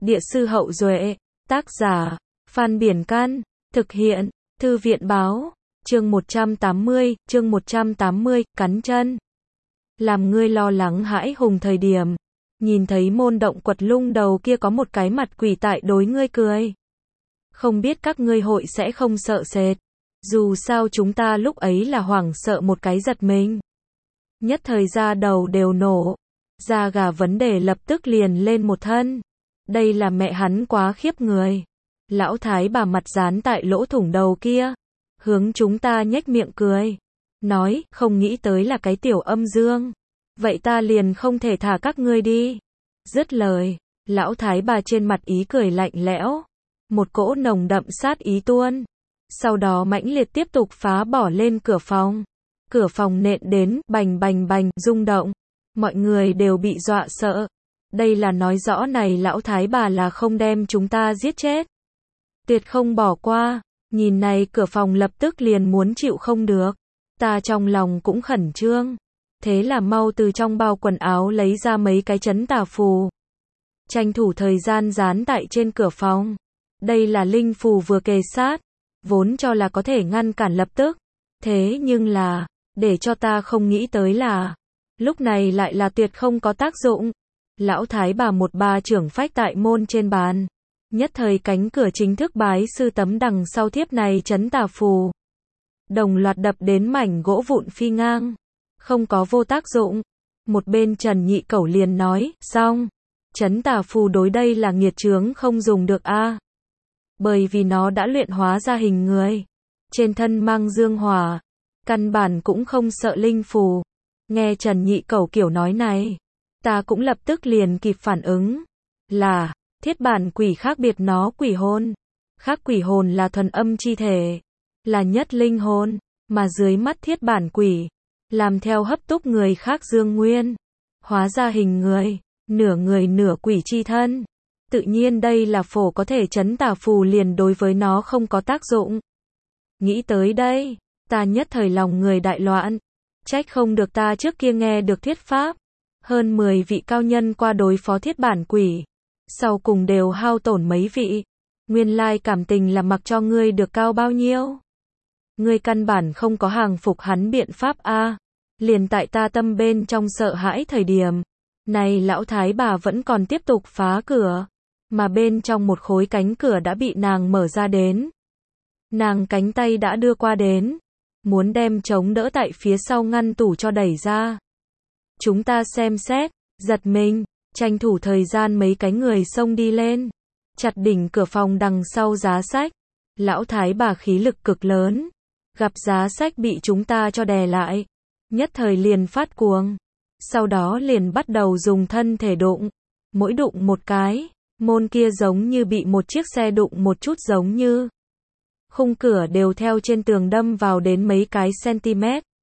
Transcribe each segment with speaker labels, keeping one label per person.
Speaker 1: Địa sư Hậu Duệ, tác giả, Phan Biển Can, thực hiện, Thư viện báo, chương 180, cắn chân. Làm ngươi lo lắng hãi hùng thời điểm, nhìn thấy môn động quật lung đầu kia có một cái mặt quỷ tại đối ngươi cười. Không biết các ngươi hội sẽ không sợ sệt, dù sao chúng ta lúc ấy là hoảng sợ một cái giật mình. Nhất thời da đầu đều nổ, da gà vấn đề lập tức liền lên một thân. Đây là mẹ hắn quá khiếp người. Lão thái bà mặt dán tại lỗ thủng đầu kia, hướng chúng ta nhếch miệng cười, nói, không nghĩ tới là cái tiểu âm dương. Vậy ta liền không thể thả các ngươi đi. Dứt lời, lão thái bà trên mặt ý cười lạnh lẽo, một cỗ nồng đậm sát ý tuôn. Sau đó mãnh liệt tiếp tục phá bỏ lên cửa phòng. Cửa phòng nện đến, bành bành bành, rung động. Mọi người đều bị dọa sợ. Đây là nói rõ này lão thái bà là không đem chúng ta giết chết. Tuyệt không bỏ qua. Nhìn này cửa phòng lập tức liền muốn chịu không được. Ta trong lòng cũng khẩn trương. Thế là mau từ trong bao quần áo lấy ra mấy cái trấn tà phù. Tranh thủ thời gian dán tại trên cửa phòng. Đây là linh phù vừa kề sát. Vốn cho là có thể ngăn cản lập tức. Thế nhưng là, để cho ta không nghĩ tới là, lúc này lại là tuyệt không có tác dụng. Lão thái bà một ba trưởng phách tại môn trên bàn. Nhất thời cánh cửa chính thức bái sư tấm đằng sau thiếp này trấn tà phù. Đồng loạt đập đến mảnh gỗ vụn phi ngang. Không có vô tác dụng. Một bên Trần Nhị Cẩu liền nói, xong. Trấn tà phù đối đây là nghiệt chướng không dùng được a. Bởi vì nó đã luyện hóa ra hình người. Trên thân mang dương hỏa. Căn bản cũng không sợ linh phù. Nghe Trần Nhị Cẩu kiểu nói này. Ta cũng lập tức liền kịp phản ứng. Là, thiết bản quỷ khác biệt nó quỷ hồn. Khác quỷ hồn là thuần âm chi thể. Là nhất linh hồn. Mà dưới mắt thiết bản quỷ. Làm theo hấp túc người khác dương nguyên. Hóa ra hình người. Nửa người nửa quỷ chi thân. Tự nhiên đây là phổ có thể trấn tà phù liền đối với nó không có tác dụng. Nghĩ tới đây. Ta nhất thời lòng người đại loạn. Trách không được ta trước kia nghe được thuyết pháp. Hơn 10 vị cao nhân qua đối phó thiết bản quỷ. Sau cùng đều hao tổn mấy vị. Nguyên lai cảm tình là mặc cho ngươi được cao bao nhiêu. Ngươi căn bản không có hàng phục hắn biện pháp a. Liền tại ta tâm bên trong sợ hãi thời điểm. Này lão thái bà vẫn còn tiếp tục phá cửa. Mà bên trong một khối cánh cửa đã bị nàng mở ra đến. Nàng cánh tay đã đưa qua đến. Muốn đem chống đỡ tại phía sau ngăn tủ cho đẩy ra. Chúng ta xem xét, giật mình, tranh thủ thời gian mấy cái người xông đi lên. Chặt đỉnh cửa phòng đằng sau giá sách. Lão thái bà khí lực cực lớn. Gặp giá sách bị chúng ta cho đè lại. Nhất thời liền phát cuồng. Sau đó liền bắt đầu dùng thân thể đụng. Mỗi đụng một cái, môn kia giống như bị một chiếc xe đụng một chút giống như. Khung cửa đều theo trên tường đâm vào đến mấy cái cm.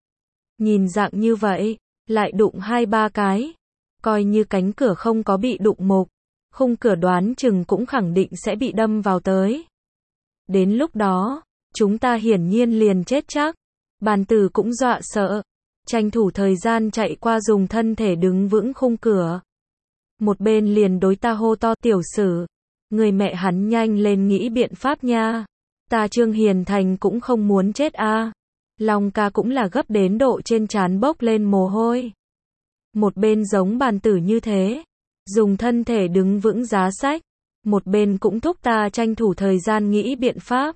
Speaker 1: Nhìn dạng như vậy, lại đụng 2-3 cái. Coi như cánh cửa không có bị đụng mục. Khung cửa đoán chừng cũng khẳng định sẽ bị đâm vào tới. Đến lúc đó, chúng ta hiển nhiên liền chết chắc. Bàn tử cũng dọa sợ. Tranh thủ thời gian chạy qua dùng thân thể đứng vững khung cửa. Một bên liền đối ta hô to tiểu sử. Người mẹ hắn nhanh lên nghĩ biện pháp nha. Ta Trương Hiền Thành cũng không muốn chết a. Long ca cũng là gấp đến độ trên trán bốc lên mồ hôi. Một bên giống bàn tử như thế. Dùng thân thể đứng vững giá sách. Một bên cũng thúc ta tranh thủ thời gian nghĩ biện pháp.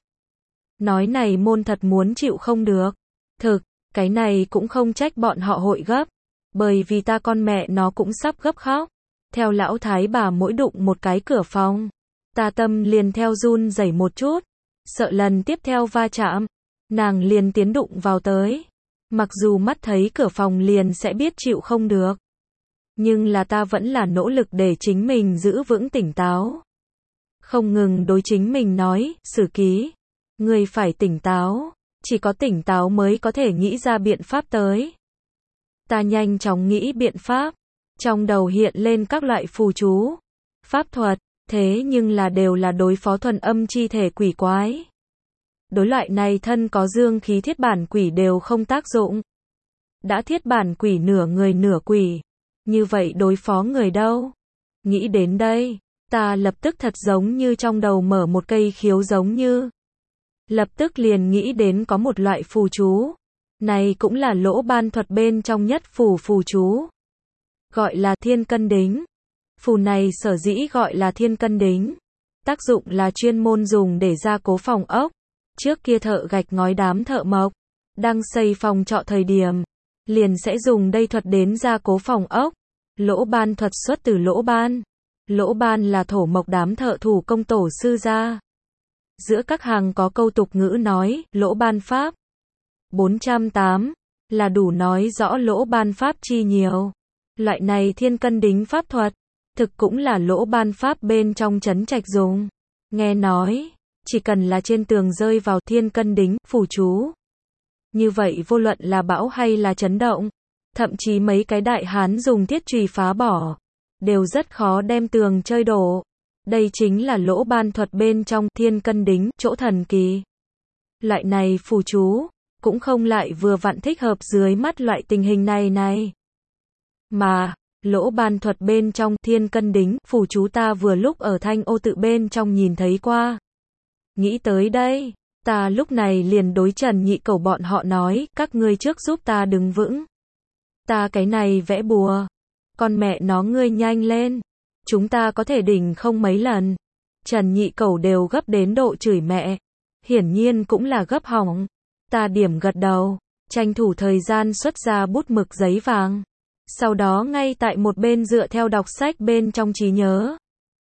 Speaker 1: Nói này môn thật muốn chịu không được. Thực, cái này cũng không trách bọn họ hội gấp. Bởi vì ta con mẹ nó cũng sắp gấp khóc. Theo lão thái bà mỗi đụng một cái cửa phòng. Ta tâm liền theo run rẩy một chút. Sợ lần tiếp theo va chạm. Nàng liền tiến đụng vào tới. Mặc dù mắt thấy cửa phòng liền sẽ biết chịu không được. Nhưng là ta vẫn là nỗ lực để chính mình giữ vững tỉnh táo. Không ngừng đối chính mình nói, Sử Ký. Người phải tỉnh táo. Chỉ có tỉnh táo mới có thể nghĩ ra biện pháp tới. Ta nhanh chóng nghĩ biện pháp. Trong đầu hiện lên các loại phù chú. Pháp thuật. Thế nhưng là đều là đối phó thuần âm chi thể quỷ quái. Đối loại này thân có dương khí thiết bản quỷ đều không tác dụng. Đã thiết bản quỷ nửa người nửa quỷ. Như vậy đối phó người đâu? Nghĩ đến đây. Ta lập tức thật giống như trong đầu mở một cây khiếu giống như. Lập tức liền nghĩ đến có một loại phù chú. Này cũng là lỗ ban thuật bên trong nhất phù chú. Gọi là thiên cân đính. Phù này sở dĩ gọi là thiên cân đính. Tác dụng là chuyên môn dùng để gia cố phòng ốc. Trước kia thợ gạch ngói đám thợ mộc. Đang xây phòng trọ thời điểm. Liền sẽ dùng đây thuật đến gia cố phòng ốc. Lỗ ban thuật xuất từ lỗ ban. Lỗ ban là thổ mộc đám thợ thủ công tổ sư gia. Giữa các hàng có câu tục ngữ nói, lỗ ban pháp. 408, là đủ nói rõ lỗ ban pháp chi nhiều. Loại này thiên cân đính pháp thuật, thực cũng là lỗ ban pháp bên trong trấn trạch dùng. Nghe nói, chỉ cần là trên tường rơi vào thiên cân đính, phù chú. Như vậy vô luận là bão hay là chấn động, thậm chí mấy cái đại hán dùng thiết chùy phá bỏ, đều rất khó đem tường chơi đổ. Đây chính là lỗ ban thuật bên trong thiên cân đính, chỗ thần kỳ. Loại này phù chú, cũng không lại vừa vặn thích hợp dưới mắt loại tình hình này. Mà, lỗ ban thuật bên trong thiên cân đính, phù chú ta vừa lúc ở Thanh Ô tự bên trong nhìn thấy qua. Nghĩ tới đây, ta lúc này liền đối Trần Nhị Cẩu bọn họ nói, các ngươi trước giúp ta đứng vững. Ta cái này vẽ bùa. Con mẹ nó ngươi nhanh lên. Chúng ta có thể đỉnh không mấy lần. Trần Nhị Cẩu đều gấp đến độ chửi mẹ. Hiển nhiên cũng là gấp hỏng. Ta điểm gật đầu, tranh thủ thời gian xuất ra bút mực giấy vàng. Sau đó ngay tại một bên dựa theo đọc sách bên trong trí nhớ.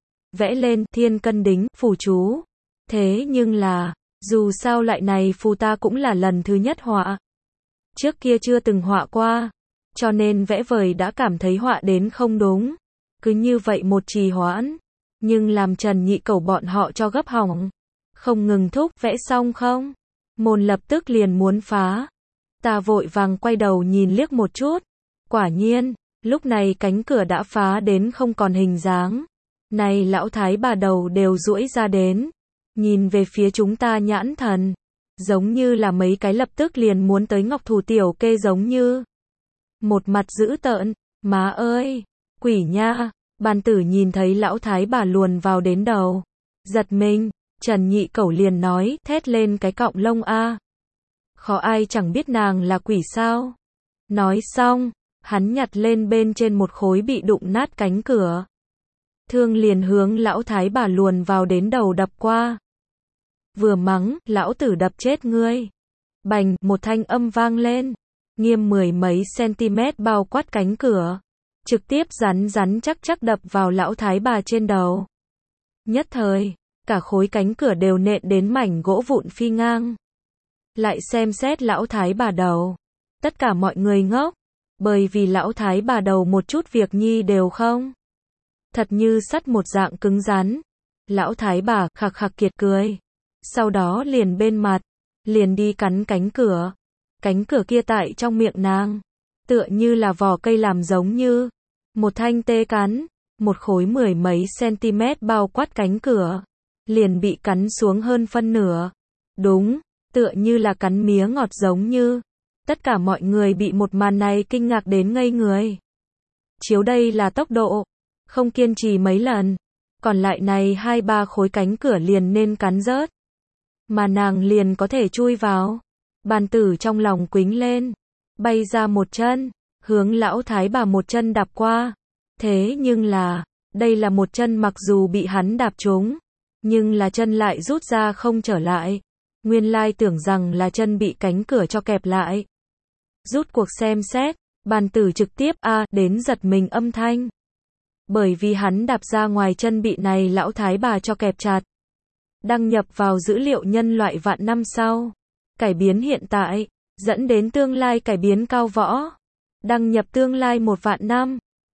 Speaker 1: Vẽ lên thiên cân đính, phù chú. Thế nhưng là, dù sao lại này phù ta cũng là lần thứ nhất họa. Trước kia chưa từng họa qua. Cho nên vẽ vời đã cảm thấy họa đến không đúng. Cứ như vậy một trì hoãn. Nhưng làm Trần Nhị Cẩu bọn họ cho gấp hỏng. Không ngừng thúc, vẽ xong không? Môn lập tức liền muốn phá. Ta vội vàng quay đầu nhìn liếc một chút. Quả nhiên, lúc này cánh cửa đã phá đến không còn hình dáng. Này lão thái bà đầu đều duỗi ra đến. Nhìn về phía chúng ta nhãn thần. Giống như là mấy cái lập tức liền muốn tới Ngọc Thủ Tiểu Kê giống như. Một mặt dữ tợn. Má ơi! Quỷ nha! Bàn tử nhìn thấy lão thái bà luồn vào đến đầu. Giật mình. Trần Nhị Cẩu liền nói, thét lên cái cọng lông a. Khó ai chẳng biết nàng là quỷ sao. Nói xong, hắn nhặt lên bên trên một khối bị đụng nát cánh cửa. Thương liền hướng lão thái bà luồn vào đến đầu đập qua. Vừa mắng, lão tử đập chết ngươi. Bành, một thanh âm vang lên. Nghiêm 10 mấy cm bao quát cánh cửa. Trực tiếp rắn chắc đập vào lão thái bà trên đầu. Nhất thời, cả khối cánh cửa đều nện đến mảnh gỗ vụn phi ngang. Lại xem xét lão thái bà đầu. Tất cả mọi người ngốc. Bởi vì lão thái bà đầu một chút việc nhi đều không. Thật như sắt một dạng cứng rắn. Lão thái bà khạc khạc kiệt cười. Sau đó liền bên mặt. Liền đi cắn cánh cửa. Cánh cửa kia tại trong miệng nàng. Tựa như là vỏ cây làm giống như. Một thanh tê cắn. Một khối 10 mấy cm bao quát cánh cửa. Liền bị cắn xuống hơn phân nửa. Đúng, tựa như là cắn mía ngọt giống như. Tất cả mọi người bị một màn này kinh ngạc đến ngây người. Chiếu đây là tốc độ. Không kiên trì mấy lần. Còn lại này 2-3 khối cánh cửa liền nên cắn rớt. Mà nàng liền có thể chui vào. Bàn tử trong lòng quính lên. Bay ra một chân. Hướng lão thái bà một chân đạp qua. Thế nhưng là, đây là một chân mặc dù bị hắn đạp trúng. Nhưng là chân lại rút ra không trở lại. Nguyên lai tưởng rằng là chân bị cánh cửa cho kẹp lại. Rút cuộc xem xét, bàn tử trực tiếp đến giật mình âm thanh. Bởi vì hắn đạp ra ngoài chân bị này lão thái bà cho kẹp chặt. Đăng nhập vào dữ liệu nhân loại vạn năm sau. Cải biến hiện tại, dẫn đến tương lai cải biến cao võ. Đăng nhập tương lai 1 vạn năm.